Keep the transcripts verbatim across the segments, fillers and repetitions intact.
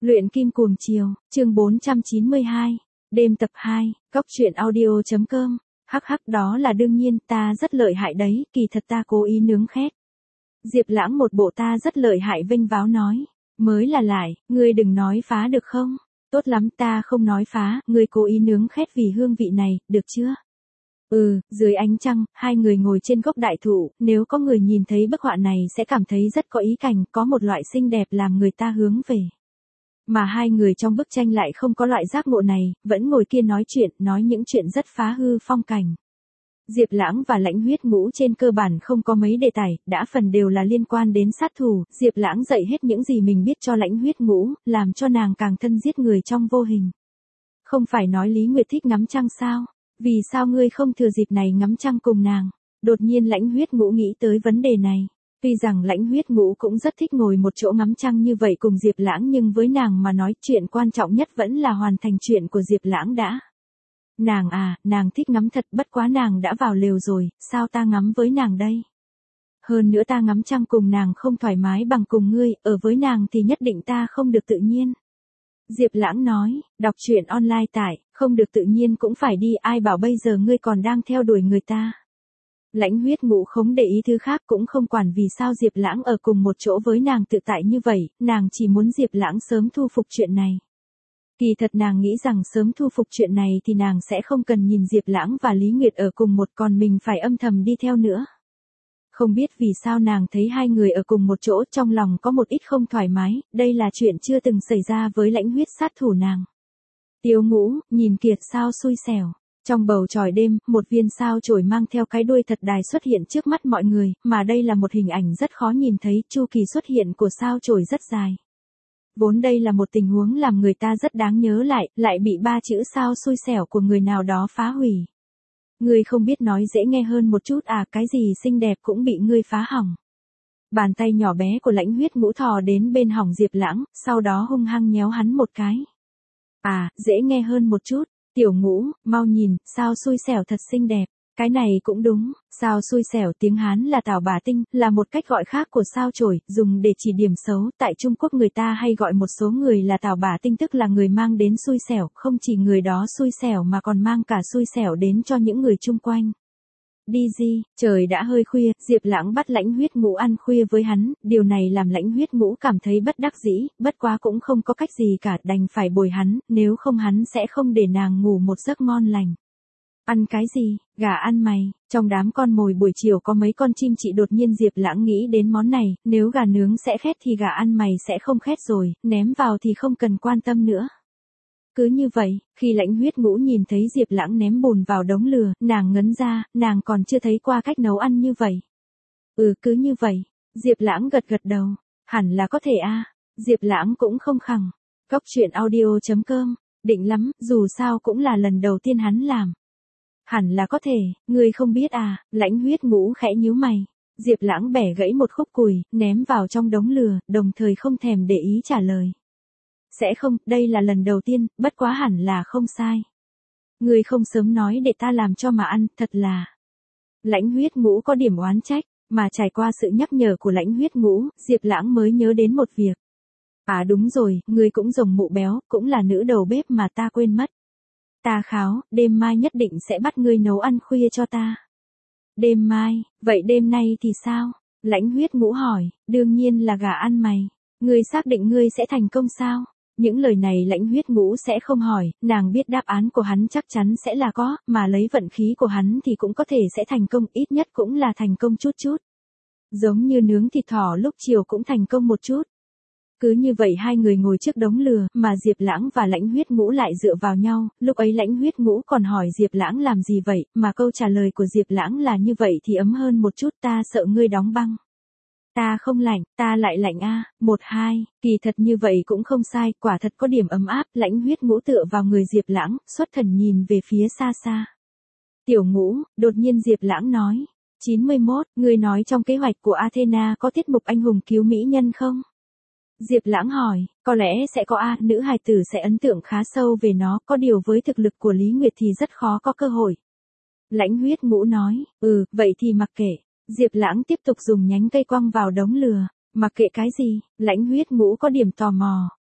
Luyện kim cuồng chiều, chương bốn trăm chín mươi hai, đêm tập hai, cóc truyện audio.com, hắc hắc đó là đương nhiên, ta rất lợi hại đấy, kỳ thật ta cố ý nướng khét. Diệp Lãng một bộ ta rất lợi hại vênh váo nói, mới là lại, ngươi đừng nói phá được không? Tốt lắm ta không nói phá, ngươi cố ý nướng khét vì hương vị này, được chưa? Ừ, dưới ánh trăng, hai người ngồi trên gốc đại thụ, nếu có người nhìn thấy bức họa này sẽ cảm thấy rất có ý cảnh, có một loại xinh đẹp làm người ta hướng về. Mà hai người trong bức tranh lại không có loại giác ngộ này, vẫn ngồi kia nói chuyện, nói những chuyện rất phá hư phong cảnh. Diệp Lãng và Lãnh Huyết Ngũ trên cơ bản không có mấy đề tài, đã phần đều là liên quan đến sát thủ, Diệp Lãng dạy hết những gì mình biết cho Lãnh Huyết Ngũ, làm cho nàng càng thân giết người trong vô hình. Không phải nói Lý Nguyệt thích ngắm trăng sao? Vì sao ngươi không thừa dịp này ngắm trăng cùng nàng? Đột nhiên Lãnh Huyết Ngũ nghĩ tới vấn đề này. Tuy rằng Lãnh Huyết Ngũ cũng rất thích ngồi một chỗ ngắm trăng như vậy cùng Diệp Lãng, nhưng với nàng mà nói chuyện quan trọng nhất vẫn là hoàn thành chuyện của Diệp Lãng đã. Nàng à, nàng thích ngắm thật, bất quá nàng đã vào lều rồi, sao ta ngắm với nàng đây? Hơn nữa ta ngắm trăng cùng nàng không thoải mái bằng cùng ngươi, ở với nàng thì nhất định ta không được tự nhiên. Diệp Lãng nói, đọc truyện online tại, không được tự nhiên cũng phải đi, ai bảo bây giờ ngươi còn đang theo đuổi người ta. Lãnh Huyết Ngũ không để ý thứ khác, cũng không quản vì sao Diệp Lãng ở cùng một chỗ với nàng tự tại như vậy, nàng chỉ muốn Diệp Lãng sớm thu phục chuyện này. Kỳ thật nàng nghĩ rằng sớm thu phục chuyện này thì nàng sẽ không cần nhìn Diệp Lãng và Lý Nguyệt ở cùng một, còn mình phải âm thầm đi theo nữa. Không biết vì sao nàng thấy hai người ở cùng một chỗ trong lòng có một ít không thoải mái, đây là chuyện chưa từng xảy ra với Lãnh Huyết sát thủ nàng. Tiêu Ngũ, nhìn kìa sao xui xẻo. Trong bầu trời đêm, một viên sao chổi mang theo cái đuôi thật đài xuất hiện trước mắt mọi người, mà đây là một hình ảnh rất khó nhìn thấy, chu kỳ xuất hiện của sao chổi rất dài. Vốn đây là một tình huống làm người ta rất đáng nhớ lại, lại bị ba chữ sao xui xẻo của người nào đó phá hủy. Ngươi không biết nói dễ nghe hơn một chút à, cái gì xinh đẹp cũng bị ngươi phá hỏng. Bàn tay nhỏ bé của Lãnh Huyết Ngũ thò đến bên hỏng Diệp Lãng, sau đó hung hăng nhéo hắn một cái. À, dễ nghe hơn một chút. Tiểu Ngũ, mau nhìn, sao xui xẻo thật xinh đẹp. Cái này cũng đúng, sao xui xẻo tiếng Hán là tảo bà tinh, là một cách gọi khác của sao chổi, dùng để chỉ điểm xấu. Tại Trung Quốc người ta hay gọi một số người là tảo bà tinh, tức là người mang đến xui xẻo, không chỉ người đó xui xẻo mà còn mang cả xui xẻo đến cho những người chung quanh. Đi gì, trời đã hơi khuya, Diệp Lãng bắt Lãnh Huyết Ngũ ăn khuya với hắn, điều này làm Lãnh Huyết Ngũ cảm thấy bất đắc dĩ, bất quá cũng không có cách gì cả, đành phải bồi hắn, nếu không hắn sẽ không để nàng ngủ một giấc ngon lành. Ăn cái gì, gà ăn mày, trong đám con mồi buổi chiều có mấy con chim chị, đột nhiên Diệp Lãng nghĩ đến món này, nếu gà nướng sẽ khét thì gà ăn mày sẽ không khét rồi, ném vào thì không cần quan tâm nữa. Cứ như vậy, khi Lãnh Huyết Ngũ nhìn thấy Diệp Lãng ném bùn vào đống lửa, nàng ngấn ra, nàng còn chưa thấy qua cách nấu ăn như vậy. Ừ, cứ như vậy. Diệp Lãng gật gật đầu, hẳn là có thể a. À. Diệp Lãng cũng không khẳng. Cóc truyện audio.com, định lắm, dù sao cũng là lần đầu tiên hắn làm. Hẳn là có thể, ngươi không biết à, Lãnh Huyết Ngũ khẽ nhíu mày. Diệp Lãng bẻ gãy một khúc củi, ném vào trong đống lửa, đồng thời không thèm để ý trả lời. Sẽ không, đây là lần đầu tiên, bất quá hẳn là không sai. Ngươi không sớm nói để ta làm cho mà ăn, thật là. Lãnh Huyết Ngũ có điểm oán trách, mà trải qua sự nhắc nhở của Lãnh Huyết Ngũ, Diệp Lãng mới nhớ đến một việc. À đúng rồi, ngươi cũng rồng mụ béo, cũng là nữ đầu bếp mà ta quên mất. Ta kháo, đêm mai nhất định sẽ bắt ngươi nấu ăn khuya cho ta. Đêm mai, vậy đêm nay thì sao? Lãnh Huyết Ngũ hỏi, đương nhiên là gà ăn mày. Ngươi xác định ngươi sẽ thành công sao? Những lời này Lãnh Huyết Ngũ sẽ không hỏi, nàng biết đáp án của hắn chắc chắn sẽ là có, mà lấy vận khí của hắn thì cũng có thể sẽ thành công, ít nhất cũng là thành công chút chút. Giống như nướng thịt thỏ lúc chiều cũng thành công một chút. Cứ như vậy hai người ngồi trước đống lửa, mà Diệp Lãng và Lãnh Huyết Ngũ lại dựa vào nhau, lúc ấy Lãnh Huyết Ngũ còn hỏi Diệp Lãng làm gì vậy, mà câu trả lời của Diệp Lãng là như vậy thì ấm hơn một chút, ta sợ ngươi đóng băng. Ta không lạnh, ta lại lạnh a. À. Một hai, kỳ thật như vậy cũng không sai, quả thật có điểm ấm áp. Lãnh Huyết Ngũ tựa vào người Diệp Lãng, xuất thần nhìn về phía xa xa. Tiểu Ngũ, đột nhiên Diệp Lãng nói, chín mươi mốt, ngươi nói trong kế hoạch của Athena có tiết mục anh hùng cứu mỹ nhân không? Diệp Lãng hỏi, có lẽ sẽ có a, nữ hài tử sẽ ấn tượng khá sâu về nó, có điều với thực lực của Lý Nguyệt thì rất khó có cơ hội. Lãnh Huyết Ngũ nói, ừ, vậy thì mặc kệ. Diệp Lãng tiếp tục dùng nhánh cây quăng vào đống lửa, mặc kệ cái gì, Lãnh Huyết Ngũ có điểm tò mò.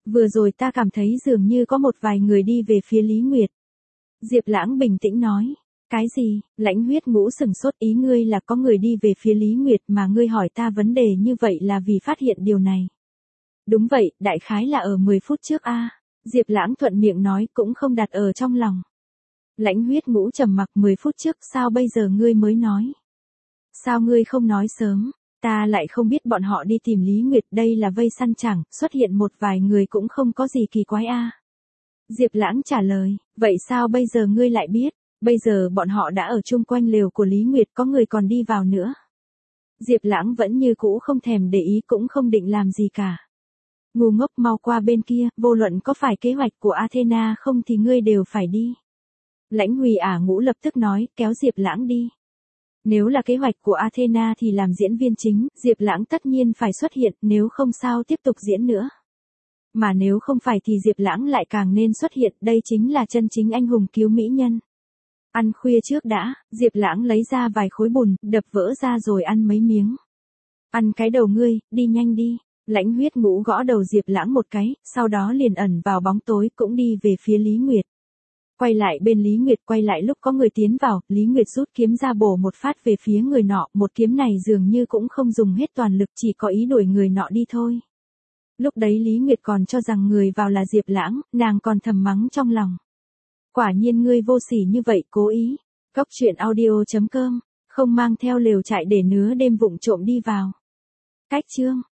Vừa rồi ta cảm thấy dường như có một vài người đi về phía Lý Nguyệt. Diệp Lãng bình tĩnh nói. Cái gì? Lãnh Huyết Ngũ sừng sốt, ý ngươi là có người đi về phía Lý Nguyệt mà ngươi hỏi ta vấn đề như vậy là vì phát hiện điều này. Đúng vậy, đại khái là ở mười phút trước a. Diệp Lãng thuận miệng nói, cũng không đặt ở trong lòng. Lãnh Huyết Ngũ trầm mặc, mười phút trước, sao bây giờ ngươi mới nói? Sao ngươi không nói sớm? Ta lại không biết bọn họ đi tìm Lý Nguyệt, đây là vây săn chẳng, xuất hiện một vài người cũng không có gì kỳ quái a. Diệp Lãng trả lời, vậy sao bây giờ ngươi lại biết? Bây giờ bọn họ đã ở chung quanh lều của Lý Nguyệt, có người còn đi vào nữa. Diệp Lãng vẫn như cũ không thèm để ý, cũng không định làm gì cả. Ngu ngốc, mau qua bên kia, vô luận có phải kế hoạch của Athena không thì ngươi đều phải đi. Lãnh Huy Ả Ngũ lập tức nói, kéo Diệp Lãng đi. Nếu là kế hoạch của Athena thì làm diễn viên chính, Diệp Lãng tất nhiên phải xuất hiện, nếu không sao tiếp tục diễn nữa. Mà nếu không phải thì Diệp Lãng lại càng nên xuất hiện, đây chính là chân chính anh hùng cứu mỹ nhân. Ăn khuya trước đã, Diệp Lãng lấy ra vài khối bùn, đập vỡ ra rồi ăn mấy miếng. Ăn cái đầu ngươi, đi nhanh đi. Lãnh Huyết Ngũ gõ đầu Diệp Lãng một cái, sau đó liền ẩn vào bóng tối, cũng đi về phía Lý Nguyệt. Quay lại bên Lý Nguyệt, quay lại lúc có người tiến vào, Lý Nguyệt rút kiếm ra bổ một phát về phía người nọ, một kiếm này dường như cũng không dùng hết toàn lực, chỉ có ý đuổi người nọ đi thôi. Lúc đấy Lý Nguyệt còn cho rằng người vào là Diệp Lãng, nàng còn thầm mắng trong lòng. Quả nhiên ngươi vô sỉ như vậy, cố ý. Cóc truyện audio chấm com, không mang theo lều trại để nứa đêm vụng trộm đi vào. Cách chương